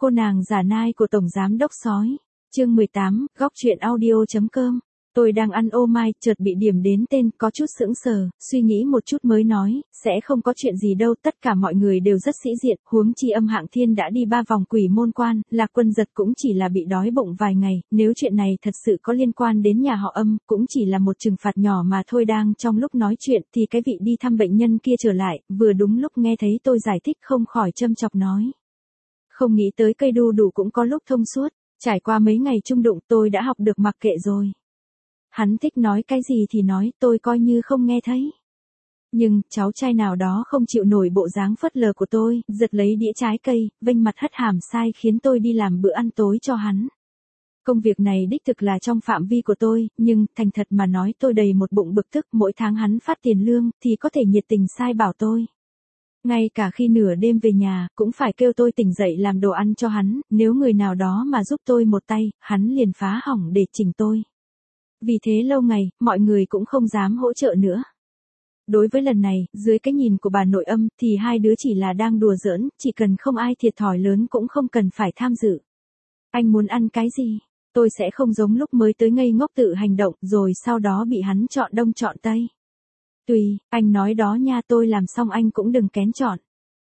Cô nàng giả nai của Tổng Giám Đốc Sói. Chương 18, góc truyện audio.com. Tôi đang ăn ô mai, chợt bị điểm đến tên, có chút sững sờ, suy nghĩ một chút mới nói, sẽ không có chuyện gì đâu, tất cả mọi người đều rất sĩ diện, huống chi Âm Hạng Thiên đã đi 3 vòng quỷ môn quan, Lạc Quân Giật cũng chỉ là bị đói bụng vài ngày, nếu chuyện này thật sự có liên quan đến nhà họ Âm, cũng chỉ là một trừng phạt nhỏ mà thôi. Đang trong lúc nói chuyện thì cái vị đi thăm bệnh nhân kia trở lại, vừa đúng lúc nghe thấy tôi giải thích không khỏi châm chọc nói. Không nghĩ tới cây đu đủ cũng có lúc thông suốt, trải qua mấy ngày chung đụng tôi đã học được mặc kệ rồi. Hắn thích nói cái gì thì nói, tôi coi như không nghe thấy. Nhưng, cháu trai nào đó không chịu nổi bộ dáng phớt lờ của tôi, giật lấy đĩa trái cây, vênh mặt hất hàm sai khiến tôi đi làm bữa ăn tối cho hắn. Công việc này đích thực là trong phạm vi của tôi, nhưng, thành thật mà nói tôi đầy một bụng bực tức, mỗi tháng hắn phát tiền lương, thì có thể nhiệt tình sai bảo tôi. Ngay cả khi nửa đêm về nhà, cũng phải kêu tôi tỉnh dậy làm đồ ăn cho hắn, nếu người nào đó mà giúp tôi một tay, hắn liền phá hỏng để chỉnh tôi. Vì thế lâu ngày, mọi người cũng không dám hỗ trợ nữa. Đối với lần này, dưới cái nhìn của bà nội Âm, thì hai đứa chỉ là đang đùa giỡn, chỉ cần không ai thiệt thòi lớn cũng không cần phải tham dự. Anh muốn ăn cái gì? Tôi sẽ không giống lúc mới tới ngây ngốc tự hành động, rồi sau đó bị hắn chọn đông chọn tây. Tùy, anh nói đó nha, tôi làm xong anh cũng đừng kén chọn.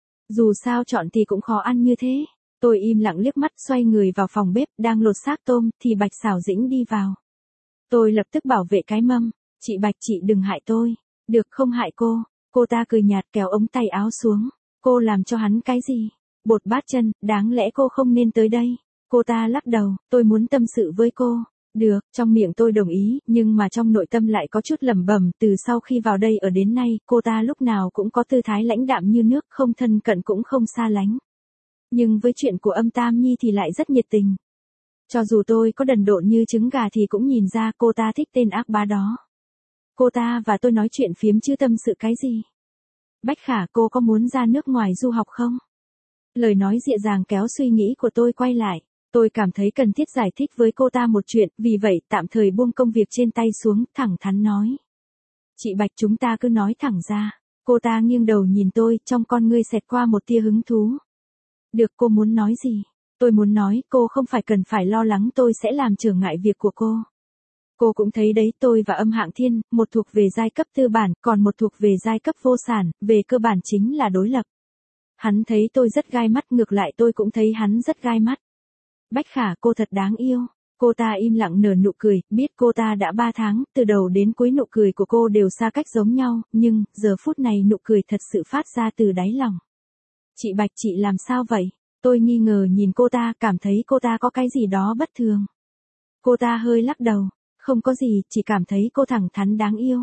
Dù sao chọn thì cũng khó ăn như thế. Tôi im lặng liếc mắt xoay người vào phòng bếp, đang lột xác tôm, thì Bạch Xảo Dĩnh đi vào. Tôi lập tức bảo vệ cái mâm, chị Bạch chị đừng hại tôi. Được không hại cô ta cười nhạt kéo ống tay áo xuống. Cô làm cho hắn cái gì? Bột bát chân, đáng lẽ cô không nên tới đây. Cô ta lắc đầu, tôi muốn tâm sự với cô. Được, trong miệng tôi đồng ý, nhưng mà trong nội tâm lại có chút lẩm bẩm, từ sau khi vào đây ở đến nay, cô ta lúc nào cũng có tư thái lãnh đạm như nước, không thân cận cũng không xa lánh. Nhưng với chuyện của Âm Tam Nhi thì lại rất nhiệt tình. Cho dù tôi có đần độn như trứng gà thì cũng nhìn ra cô ta thích tên ác bá đó. Cô ta và tôi nói chuyện phiếm chứ tâm sự cái gì. Bách Khả, cô có muốn ra nước ngoài du học không? Lời nói dịu dàng kéo suy nghĩ của tôi quay lại. Tôi cảm thấy cần thiết giải thích với cô ta một chuyện, vì vậy tạm thời buông công việc trên tay xuống, thẳng thắn nói. Chị Bạch, chúng ta cứ nói thẳng ra. Cô ta nghiêng đầu nhìn tôi, trong con ngươi xẹt qua một tia hứng thú. Được, cô muốn nói gì? Tôi muốn nói, cô không phải cần phải lo lắng tôi sẽ làm trở ngại việc của cô. Cô cũng thấy đấy, tôi và Âm Hạng Thiên, một thuộc về giai cấp tư bản, còn một thuộc về giai cấp vô sản, về cơ bản chính là đối lập. Hắn thấy tôi rất gai mắt, ngược lại tôi cũng thấy hắn rất gai mắt. Bách Khả, cô thật đáng yêu. Cô ta im lặng nở nụ cười, biết cô ta đã 3 tháng, từ đầu đến cuối nụ cười của cô đều xa cách giống nhau, nhưng, giờ phút này nụ cười thật sự phát ra từ đáy lòng. Chị Bạch, chị làm sao vậy? Tôi nghi ngờ nhìn cô ta, cảm thấy cô ta có cái gì đó bất thường. Cô ta hơi lắc đầu, không có gì, chỉ cảm thấy cô thẳng thắn đáng yêu.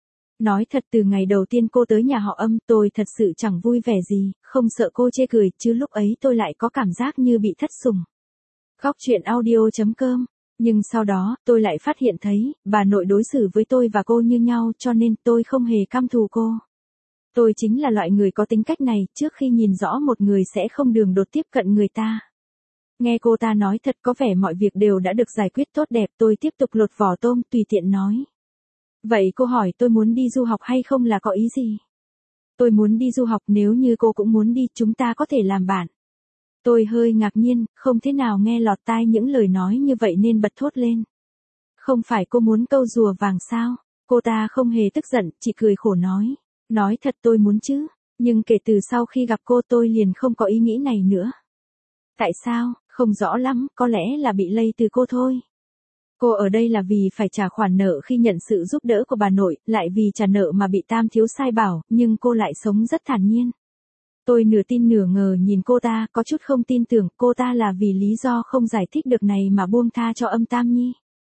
Nói thật, từ ngày đầu tiên cô tới nhà họ Âm, tôi thật sự chẳng vui vẻ gì, không sợ cô chê cười, chứ lúc ấy tôi lại có cảm giác như bị thất sủng. Góc truyện audio.com. Nhưng sau đó, tôi lại phát hiện thấy, bà nội đối xử với tôi và cô như nhau, cho nên tôi không hề căm thù cô. Tôi chính là loại người có tính cách này, trước khi nhìn rõ một người sẽ không đường đột tiếp cận người ta. Nghe cô ta nói thật có vẻ mọi việc đều đã được giải quyết tốt đẹp, tôi tiếp tục lột vỏ tôm, tùy tiện nói. Vậy cô hỏi tôi muốn đi du học hay không là có ý gì? Tôi muốn đi du học, nếu như cô cũng muốn đi, chúng ta có thể làm bạn. Tôi hơi ngạc nhiên, không thế nào nghe lọt tai những lời nói như vậy nên bật thốt lên. Không phải cô muốn câu rùa vàng sao? Cô ta không hề tức giận, chỉ cười khổ nói. Nói thật tôi muốn chứ, nhưng kể từ sau khi gặp cô tôi liền không có ý nghĩ này nữa. Tại sao? Không rõ lắm, có lẽ là bị lây từ cô thôi. Cô ở đây là vì phải trả khoản nợ khi nhận sự giúp đỡ của bà nội, lại vì trả nợ mà bị Tam thiếu sai bảo, nhưng cô lại sống rất thản nhiên. Tôi nửa tin nửa ngờ nhìn cô ta, có chút không tin tưởng cô ta là vì lý do không giải thích được này mà buông tha cho Âm Tam Nhi.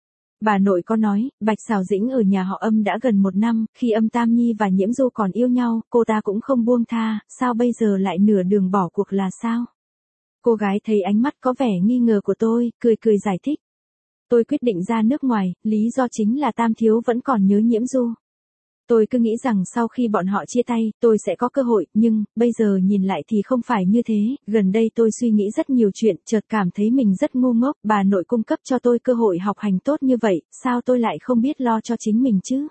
Bà nội có nói, Bạch Xảo Dĩnh ở nhà họ Âm đã gần 1 năm, khi Âm Tam Nhi và Nhiễm Du còn yêu nhau, cô ta cũng không buông tha, sao bây giờ lại nửa đường bỏ cuộc là sao? Cô gái thấy ánh mắt có vẻ nghi ngờ của tôi, cười cười giải thích. Tôi quyết định ra nước ngoài, lý do chính là Tam thiếu vẫn còn nhớ Nhiễm Du. Tôi cứ nghĩ rằng sau khi bọn họ chia tay, tôi sẽ có cơ hội, nhưng, bây giờ nhìn lại thì không phải như thế, gần đây tôi suy nghĩ rất nhiều chuyện, chợt cảm thấy mình rất ngu ngốc, bà nội cung cấp cho tôi cơ hội học hành tốt như vậy, sao tôi lại không biết lo cho chính mình chứ?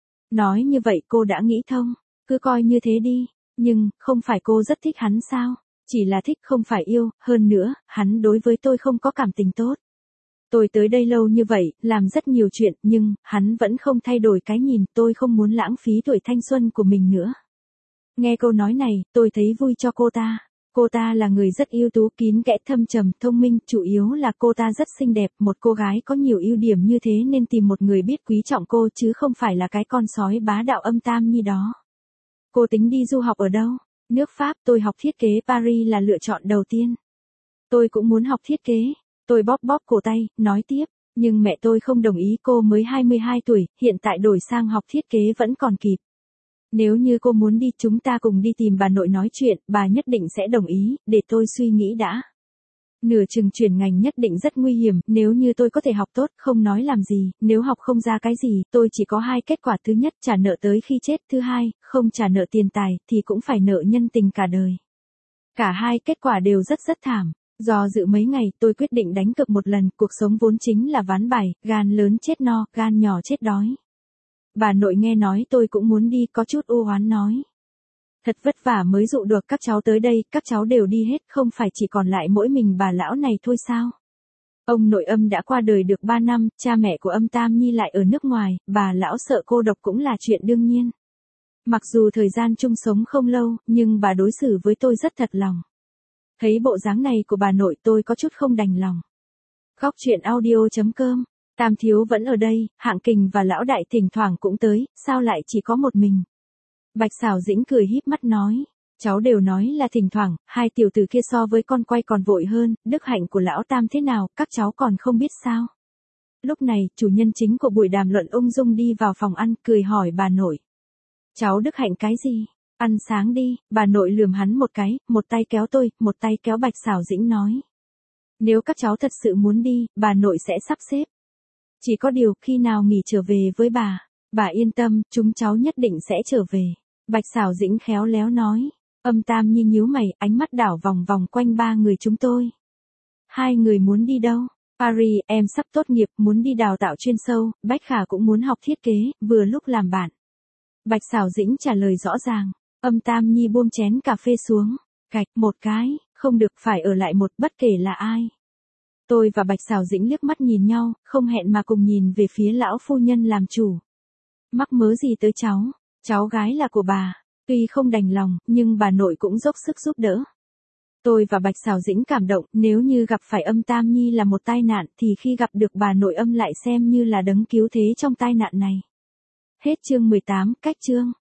Nói như vậy cô đã nghĩ thông, cứ coi như thế đi, nhưng, không phải cô rất thích hắn sao? Chỉ là thích không phải yêu, hơn nữa, hắn đối với tôi không có cảm tình tốt. Tôi tới đây lâu như vậy, làm rất nhiều chuyện, nhưng, hắn vẫn không thay đổi cái nhìn, tôi không muốn lãng phí tuổi thanh xuân của mình nữa. Nghe câu nói này, tôi thấy vui cho cô ta. Cô ta là người rất ưu tú, kín kẽ, thâm trầm, thông minh, chủ yếu là cô ta rất xinh đẹp, một cô gái có nhiều ưu điểm như thế nên tìm một người biết quý trọng cô chứ không phải là cái con sói bá đạo âm tam như đó. Cô tính đi du học ở đâu? Nước Pháp, tôi học thiết kế, Paris là lựa chọn đầu tiên. Tôi cũng muốn học thiết kế. Tôi bóp bóp cổ tay, nói tiếp, nhưng mẹ tôi không đồng ý, cô mới 22 tuổi, hiện tại đổi sang học thiết kế vẫn còn kịp. Nếu như cô muốn đi chúng ta cùng đi tìm bà nội nói chuyện, bà nhất định sẽ đồng ý, để tôi suy nghĩ đã. Nửa chừng chuyển ngành nhất định rất nguy hiểm, nếu như tôi có thể học tốt, không nói làm gì, nếu học không ra cái gì, tôi chỉ có hai kết quả: thứ nhất, trả nợ tới khi chết, thứ hai, không trả nợ tiền tài, thì cũng phải nợ nhân tình cả đời. Cả hai kết quả đều rất thảm. Do dự mấy ngày, tôi quyết định đánh cược một lần, cuộc sống vốn chính là ván bài, gan lớn chết no, gan nhỏ chết đói. Bà nội nghe nói tôi cũng muốn đi, có chút u oán nói. Thật vất vả mới dụ được các cháu tới đây, các cháu đều đi hết, không phải chỉ còn lại mỗi mình bà lão này thôi sao? Ông nội Âm đã qua đời được 3 năm, cha mẹ của Âm Tam Nhi lại ở nước ngoài, bà lão sợ cô độc cũng là chuyện đương nhiên. Mặc dù thời gian chung sống không lâu, nhưng bà đối xử với tôi rất thật lòng. Thấy bộ dáng này của bà nội tôi có chút không đành lòng. Góc chuyện audio.com, Tam thiếu vẫn ở đây, Hạng Kình và lão đại thỉnh thoảng cũng tới, sao lại chỉ có một mình? Bạch Xảo Dĩnh cười híp mắt nói, cháu đều nói là thỉnh thoảng, hai tiểu tử kia so với con quay còn vội hơn, đức hạnh của lão Tam thế nào, các cháu còn không biết sao? Lúc này, chủ nhân chính của buổi đàm luận ung dung đi vào phòng ăn, cười hỏi bà nội. Cháu đức hạnh cái gì? Ăn sáng đi, bà nội lườm hắn một cái, một tay kéo tôi, một tay kéo Bạch Xảo Dĩnh nói. Nếu các cháu thật sự muốn đi, bà nội sẽ sắp xếp. Chỉ có điều, khi nào nghỉ trở về với bà yên tâm, chúng cháu nhất định sẽ trở về. Bạch Xảo Dĩnh khéo léo nói. Âm Tam Nhi nhíu mày, ánh mắt đảo vòng vòng quanh ba người chúng tôi. Hai người muốn đi đâu? Paris, em sắp tốt nghiệp, muốn đi đào tạo chuyên sâu, Bách Khả cũng muốn học thiết kế, vừa lúc làm bạn. Bạch Xảo Dĩnh trả lời rõ ràng. Âm Tam Nhi buông chén cà phê xuống. Cạch một cái, không được, phải ở lại một, bất kể là ai. Tôi và Bạch Xảo Dĩnh liếc mắt nhìn nhau, không hẹn mà cùng nhìn về phía lão phu nhân làm chủ. Mắc mớ gì tới cháu gái là của bà. Tuy không đành lòng, nhưng bà nội cũng dốc sức giúp đỡ. Tôi và Bạch Xảo Dĩnh cảm động, nếu như gặp phải Âm Tam Nhi là một tai nạn thì khi gặp được bà nội Âm lại xem như là đấng cứu thế trong tai nạn này. Hết chương 18, cách chương.